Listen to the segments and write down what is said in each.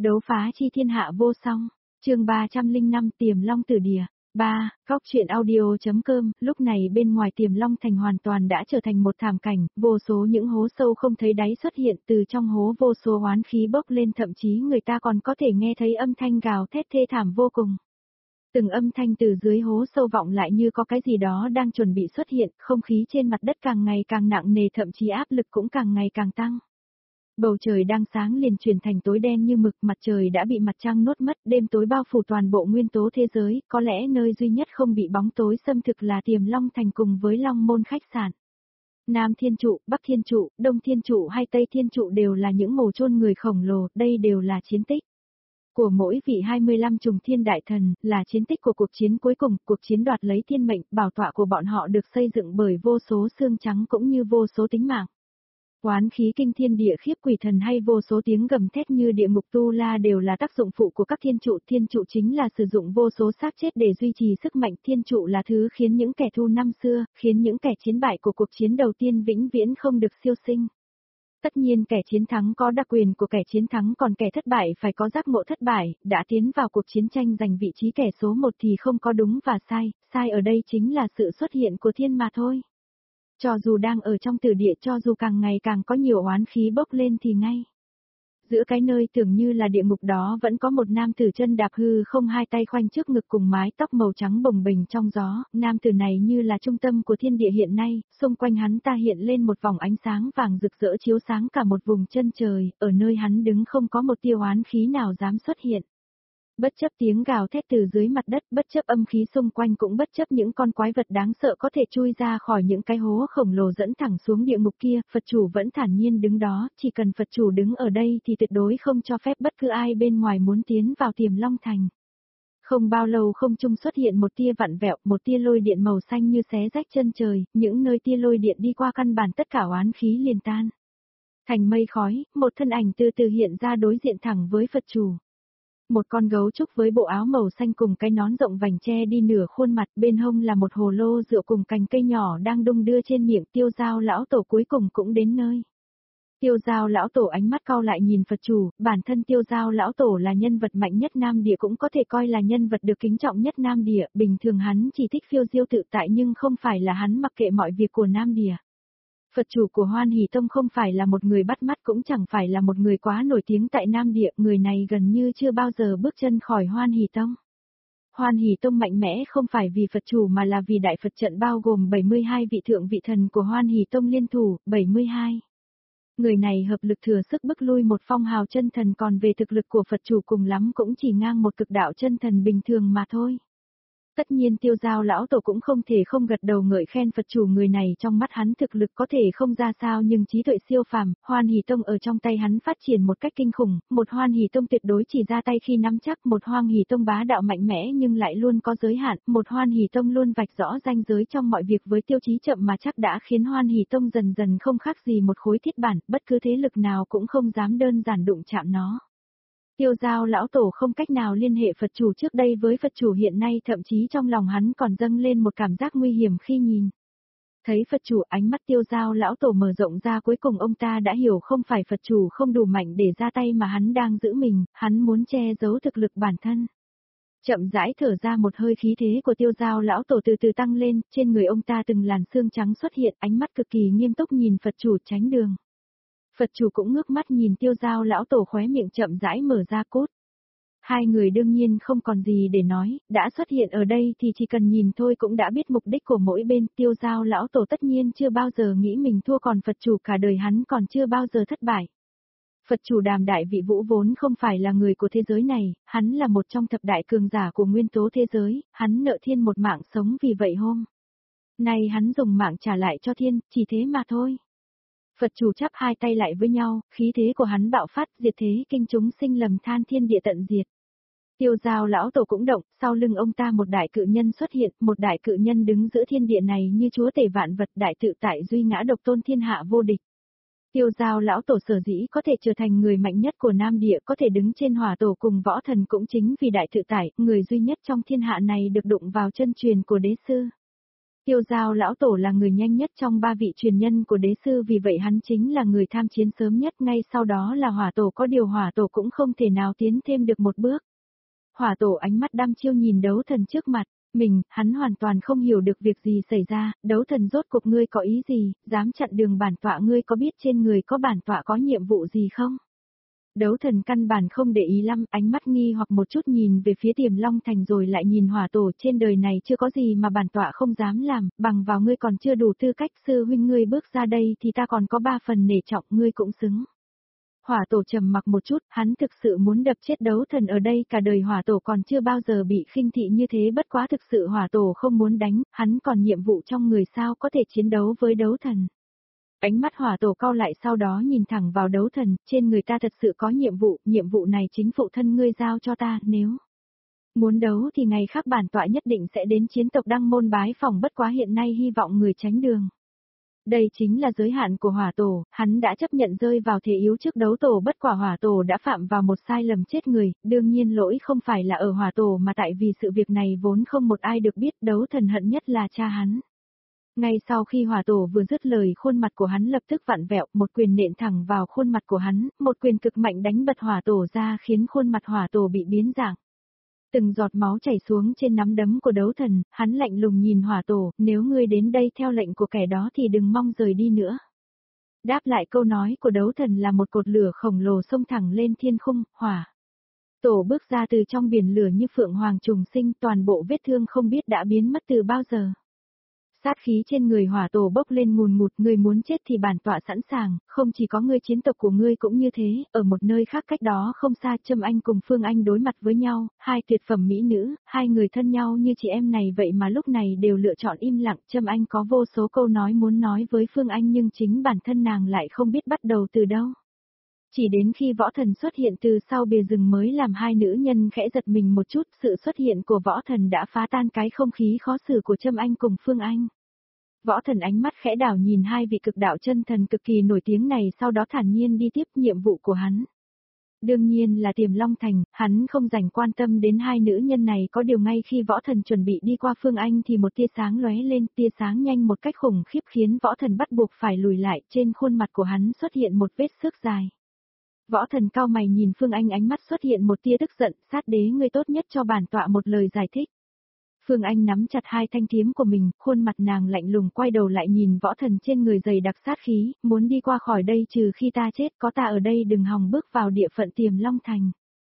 Đấu phá chi thiên hạ vô song, chương 305 Tiềm Long Tử Địa. 3. Góc truyện audio.com. Lúc này bên ngoài Tiềm Long Thành hoàn toàn đã trở thành một thảm cảnh, vô số những hố sâu không thấy đáy xuất hiện, từ trong hố vô số oán khí bốc lên, thậm chí người ta còn có thể nghe thấy âm thanh gào thét thê thảm vô cùng. Từng âm thanh từ dưới hố sâu vọng lại như có cái gì đó đang chuẩn bị xuất hiện, không khí trên mặt đất càng ngày càng nặng nề, thậm chí áp lực cũng càng ngày càng tăng. Bầu trời đang sáng liền chuyển thành tối đen như mực, mặt trời đã bị mặt trăng nuốt mất, đêm tối bao phủ toàn bộ nguyên tố thế giới, có lẽ nơi duy nhất không bị bóng tối xâm thực là Tiềm Long Thành cùng với Long Môn khách sạn. Nam Thiên Trụ, Bắc Thiên Trụ, Đông Thiên Trụ hay Tây Thiên Trụ đều là những mồ chôn người khổng lồ, đây đều là chiến tích của mỗi vị 25 trùng thiên đại thần, là chiến tích của cuộc chiến cuối cùng, cuộc chiến đoạt lấy thiên mệnh, bảo tọa của bọn họ được xây dựng bởi vô số xương trắng cũng như vô số tính mạng. Oán khí kinh thiên địa khiếp quỷ thần hay vô số tiếng gầm thét như địa ngục tu la đều là tác dụng phụ của các thiên trụ chính là sử dụng vô số xác chết để duy trì sức mạnh, thiên trụ là thứ khiến những kẻ thù năm xưa, khiến những kẻ chiến bại của cuộc chiến đầu tiên vĩnh viễn không được siêu sinh. Tất nhiên kẻ chiến thắng có đặc quyền của kẻ chiến thắng, còn kẻ thất bại phải có giác ngộ thất bại, đã tiến vào cuộc chiến tranh giành vị trí kẻ số một thì không có đúng và sai, sai ở đây chính là sự xuất hiện của thiên mà thôi. Cho dù đang ở trong tử địa, cho dù càng ngày càng có nhiều oán khí bốc lên thì ngay giữa cái nơi tưởng như là địa ngục đó vẫn có một nam tử chân đạp hư không, hai tay khoanh trước ngực cùng mái tóc màu trắng bồng bềnh trong gió, nam tử này như là trung tâm của thiên địa hiện nay, xung quanh hắn ta hiện lên một vòng ánh sáng vàng rực rỡ chiếu sáng cả một vùng chân trời, ở nơi hắn đứng không có một tia oán khí nào dám xuất hiện. Bất chấp tiếng gào thét từ dưới mặt đất, bất chấp âm khí xung quanh, cũng bất chấp những con quái vật đáng sợ có thể chui ra khỏi những cái hố khổng lồ dẫn thẳng xuống địa ngục kia, Phật chủ vẫn thản nhiên đứng đó, chỉ cần Phật chủ đứng ở đây thì tuyệt đối không cho phép bất cứ ai bên ngoài muốn tiến vào Tiềm Long Thành. Không bao lâu không trung xuất hiện một tia vặn vẹo, một tia lôi điện màu xanh như xé rách chân trời, những nơi tia lôi điện đi qua căn bản tất cả oán khí liền tan thành mây khói, một thân ảnh từ từ hiện ra đối diện thẳng với Phật chủ. Một con gấu trúc với bộ áo màu xanh cùng cái nón rộng vành che đi nửa khuôn mặt, bên hông là một hồ lô rượu cùng cành cây nhỏ đang đung đưa trên miệng. Tiêu Dao lão tổ cuối cùng cũng đến nơi. Tiêu Dao lão tổ ánh mắt cau lại nhìn Phật chủ, bản thân Tiêu Dao lão tổ là nhân vật mạnh nhất Nam Địa, cũng có thể coi là nhân vật được kính trọng nhất Nam Địa, bình thường hắn chỉ thích phiêu diêu tự tại nhưng không phải là hắn mặc kệ mọi việc của Nam Địa. Phật chủ của Hoan Hỷ Tông không phải là một người bắt mắt, cũng chẳng phải là một người quá nổi tiếng tại Nam Địa, người này gần như chưa bao giờ bước chân khỏi Hoan Hỷ Tông. Hoan Hỷ Tông mạnh mẽ không phải vì Phật chủ mà là vì Đại Phật trận bao gồm 72 vị thượng vị thần của Hoan Hỷ Tông liên thủ, 72. Người này hợp lực thừa sức bức lui một phong hào chân thần, còn về thực lực của Phật chủ cùng lắm cũng chỉ ngang một cực đạo chân thần bình thường mà thôi. Tất nhiên Tiêu Dao lão tổ cũng không thể không gật đầu ngợi khen Phật chủ, người này trong mắt hắn thực lực có thể không ra sao nhưng trí tuệ siêu phàm, Hoan Hỷ Tông ở trong tay hắn phát triển một cách kinh khủng, một Hoan Hỷ Tông tuyệt đối chỉ ra tay khi nắm chắc, một Hoan Hỷ Tông bá đạo mạnh mẽ nhưng lại luôn có giới hạn, một Hoan Hỷ Tông luôn vạch rõ ranh giới trong mọi việc với tiêu chí chậm mà chắc đã khiến Hoan Hỷ Tông dần dần không khác gì một khối thiết bản, bất cứ thế lực nào cũng không dám đơn giản đụng chạm nó. Tiêu Dao lão tổ không cách nào liên hệ Phật chủ trước đây với Phật chủ hiện nay, thậm chí trong lòng hắn còn dâng lên một cảm giác nguy hiểm khi nhìn thấy Phật chủ. Ánh mắt Tiêu Dao lão tổ mở rộng ra, cuối cùng ông ta đã hiểu không phải Phật chủ không đủ mạnh để ra tay mà hắn đang giữ mình, hắn muốn che giấu thực lực bản thân. Chậm rãi thở ra một hơi, khí thế của Tiêu Dao lão tổ từ từ tăng lên, trên người ông ta từng làn xương trắng xuất hiện, ánh mắt cực kỳ nghiêm túc nhìn Phật chủ tránh đường. Phật chủ cũng ngước mắt nhìn Tiêu Dao lão tổ, khóe miệng chậm rãi mở ra cốt. Hai người đương nhiên không còn gì để nói, đã xuất hiện ở đây thì chỉ cần nhìn thôi cũng đã biết mục đích của mỗi bên. Tiêu Dao lão tổ tất nhiên chưa bao giờ nghĩ mình thua, còn Phật chủ cả đời hắn còn chưa bao giờ thất bại. Phật chủ Đàm Đại Vị Vũ vốn không phải là người của thế giới này, hắn là một trong thập đại cường giả của nguyên tố thế giới, hắn nợ thiên một mạng sống, vì vậy hôm nay hắn dùng mạng trả lại cho thiên, chỉ thế mà thôi. Phật chủ chắp hai tay lại với nhau, khí thế của hắn bạo phát, diệt thế kinh chúng sinh lầm than, thiên địa tận diệt. Tiêu Dao lão tổ cũng động, sau lưng ông ta một đại cự nhân xuất hiện, một đại cự nhân đứng giữa thiên địa này như chúa tể vạn vật, đại tự tại duy ngã độc tôn, thiên hạ vô địch. Tiêu Dao lão tổ sở dĩ có thể trở thành người mạnh nhất của Nam Địa, có thể đứng trên hỏa tổ cùng võ thần, cũng chính vì đại tự tại, người duy nhất trong thiên hạ này được đụng vào chân truyền của đế sư. Tiêu Giao lão tổ là người nhanh nhất trong 3 vị truyền nhân của đế sư, vì vậy hắn chính là người tham chiến sớm nhất, ngay sau đó là Hỏa tổ, có điều Hỏa tổ cũng không thể nào tiến thêm được một bước. Hỏa tổ ánh mắt đăm chiêu nhìn đấu thần trước mặt, hắn hoàn toàn không hiểu được việc gì xảy ra, đấu thần rốt cuộc ngươi có ý gì, dám chặn đường bản tọa, ngươi có biết trên người có bản tọa có nhiệm vụ gì không? Đấu thần căn bản không để ý lắm, ánh mắt nghi hoặc một chút nhìn về phía Tiềm Long Thành rồi lại nhìn Hỏa tổ, trên đời này chưa có gì mà bản tọa không dám làm, bằng vào ngươi còn chưa đủ tư cách, sư huynh ngươi bước ra đây thì ta còn có 3 phần nể trọng, ngươi cũng xứng. Hỏa tổ trầm mặc một chút, hắn thực sự muốn đập chết đấu thần ở đây, cả đời Hỏa tổ còn chưa bao giờ bị khinh thị như thế, bất quá thực sự Hỏa tổ không muốn đánh, hắn còn nhiệm vụ trong người, sao có thể chiến đấu với đấu thần. Ánh mắt Hỏa tổ cau lại, sau đó nhìn thẳng vào đấu thần, trên người ta thật sự có nhiệm vụ này chính phụ thân ngươi giao cho ta, nếu muốn đấu thì ngày khác bản tọa nhất định sẽ đến chiến tộc Đăng Môn bái phỏng, bất quá hiện nay hy vọng người tránh đường. Đây chính là giới hạn của Hỏa tổ, hắn đã chấp nhận rơi vào thế yếu trước đấu tổ, bất quả Hỏa tổ đã phạm vào một sai lầm chết người, đương nhiên lỗi không phải là ở Hỏa tổ mà tại vì sự việc này vốn không một ai được biết, đấu thần hận nhất là cha hắn. Ngay sau khi Hỏa tổ vừa dứt lời, khuôn mặt của hắn lập tức vặn vẹo, một quyền nện thẳng vào khuôn mặt của hắn, một quyền cực mạnh đánh bật Hỏa tổ ra, khiến khuôn mặt Hỏa tổ bị biến dạng. Từng giọt máu chảy xuống trên nắm đấm của đấu thần, hắn lạnh lùng nhìn Hỏa tổ, nếu ngươi đến đây theo lệnh của kẻ đó thì đừng mong rời đi nữa. Đáp lại câu nói của đấu thần là một cột lửa khổng lồ xông thẳng lên thiên khung, Hỏa tổ bước ra từ trong biển lửa như phượng hoàng trùng sinh, toàn bộ vết thương không biết đã biến mất từ bao giờ. Sát khí trên người Hỏa tổ bốc lên ngùn ngụt, ngươi muốn chết thì bản tọa sẵn sàng, không chỉ có ngươi, chiến tộc của ngươi cũng như thế. Ở một nơi khác cách đó không xa, Trâm Anh cùng Phương Anh đối mặt với nhau, hai tuyệt phẩm mỹ nữ, hai người thân nhau như chị em này vậy mà lúc này đều lựa chọn im lặng. Trâm Anh có vô số câu nói muốn nói với Phương Anh nhưng chính bản thân nàng lại không biết bắt đầu từ đâu. Chỉ đến khi võ thần xuất hiện từ sau bìa rừng mới làm hai nữ nhân khẽ giật mình một chút, sự xuất hiện của võ thần đã phá tan cái không khí khó xử của Trâm Anh cùng Phương Anh. Võ thần ánh mắt khẽ đảo nhìn hai vị cực đạo chân thần cực kỳ nổi tiếng này, sau đó thản nhiên đi tiếp nhiệm vụ của hắn. Đương nhiên là Tiềm Long Thành, hắn không dành quan tâm đến hai nữ nhân này, có điều ngay khi võ thần chuẩn bị đi qua Phương Anh thì một tia sáng lóe lên, tia sáng nhanh một cách khủng khiếp khiến võ thần bắt buộc phải lùi lại, trên khuôn mặt của hắn xuất hiện một vết xước dài. Võ thần cau mày nhìn Phương Anh, ánh mắt xuất hiện một tia tức giận, sát đế, ngươi tốt nhất cho bản tọa một lời giải thích. Phương Anh nắm chặt hai thanh kiếm của mình, khuôn mặt nàng lạnh lùng, quay đầu lại nhìn võ thần trên người dày đặc sát khí, muốn đi qua khỏi đây trừ khi ta chết, có ta ở đây đừng hòng bước vào địa phận Tiềm Long Thành.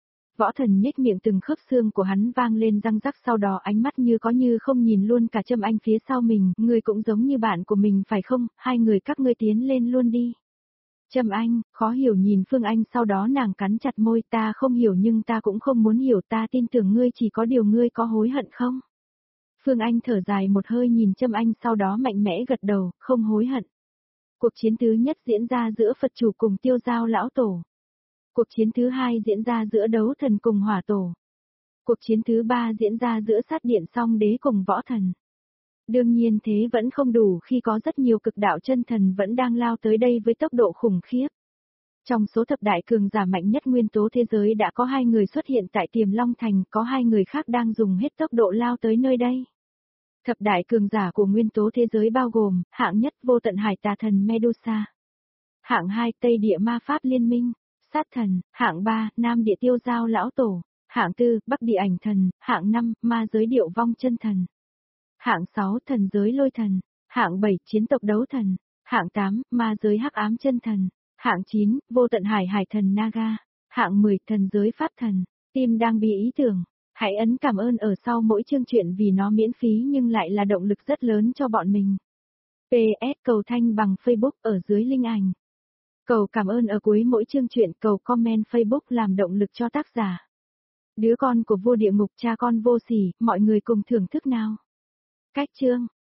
Võ thần nhếch miệng, từng khớp xương của hắn vang lên răng rắc, sau đó ánh mắt như có như không nhìn luôn cả Trâm Anh phía sau mình, ngươi cũng giống như bạn của mình phải không, hai người các ngươi tiến lên luôn đi. Trâm Anh, khó hiểu nhìn Phương Anh, sau đó nàng cắn chặt môi, ta không hiểu nhưng ta cũng không muốn hiểu, ta tin tưởng ngươi, chỉ có điều ngươi có hối hận không? Phương Anh thở dài một hơi nhìn Trâm Anh, sau đó mạnh mẽ gật đầu, không hối hận. Cuộc chiến thứ nhất diễn ra giữa Phật chủ cùng Tiêu Giao lão tổ. Cuộc chiến thứ hai diễn ra giữa đấu thần cùng Hỏa tổ. Cuộc chiến thứ ba diễn ra giữa sát điện song đế cùng võ thần. Đương nhiên thế vẫn không đủ khi có rất nhiều cực đạo chân thần vẫn đang lao tới đây với tốc độ khủng khiếp. Trong số thập đại cường giả mạnh nhất nguyên tố thế giới đã có 2 người xuất hiện tại Tiềm Long Thành, có 2 người khác đang dùng hết tốc độ lao tới nơi đây. Thập đại cường giả của nguyên tố thế giới bao gồm, hạng nhất vô tận hải tà thần Medusa. Hạng 2 Tây địa ma pháp liên minh, sát thần, hạng 3 Nam địa Tiêu Giao lão tổ, hạng 4 Bắc địa ảnh thần, hạng 5 ma giới điệu vong chân thần. Hạng 6 thần giới lôi thần, hạng 7 chiến tộc đấu thần, hạng 8 ma giới hắc ám chân thần, hạng 9 vô tận hải hải thần Naga, hạng 10 thần giới pháp thần. Team đang bị ý tưởng, hãy ấn cảm ơn ở sau mỗi chương truyện vì nó miễn phí nhưng lại là động lực rất lớn cho bọn mình. PS cầu thanh bằng Facebook ở dưới link ảnh. Cầu cảm ơn ở cuối mỗi chương truyện, cầu comment Facebook làm động lực cho tác giả. Đứa con của vua địa ngục, cha con vô sỉ, mọi người cùng thưởng thức nào. Cách chương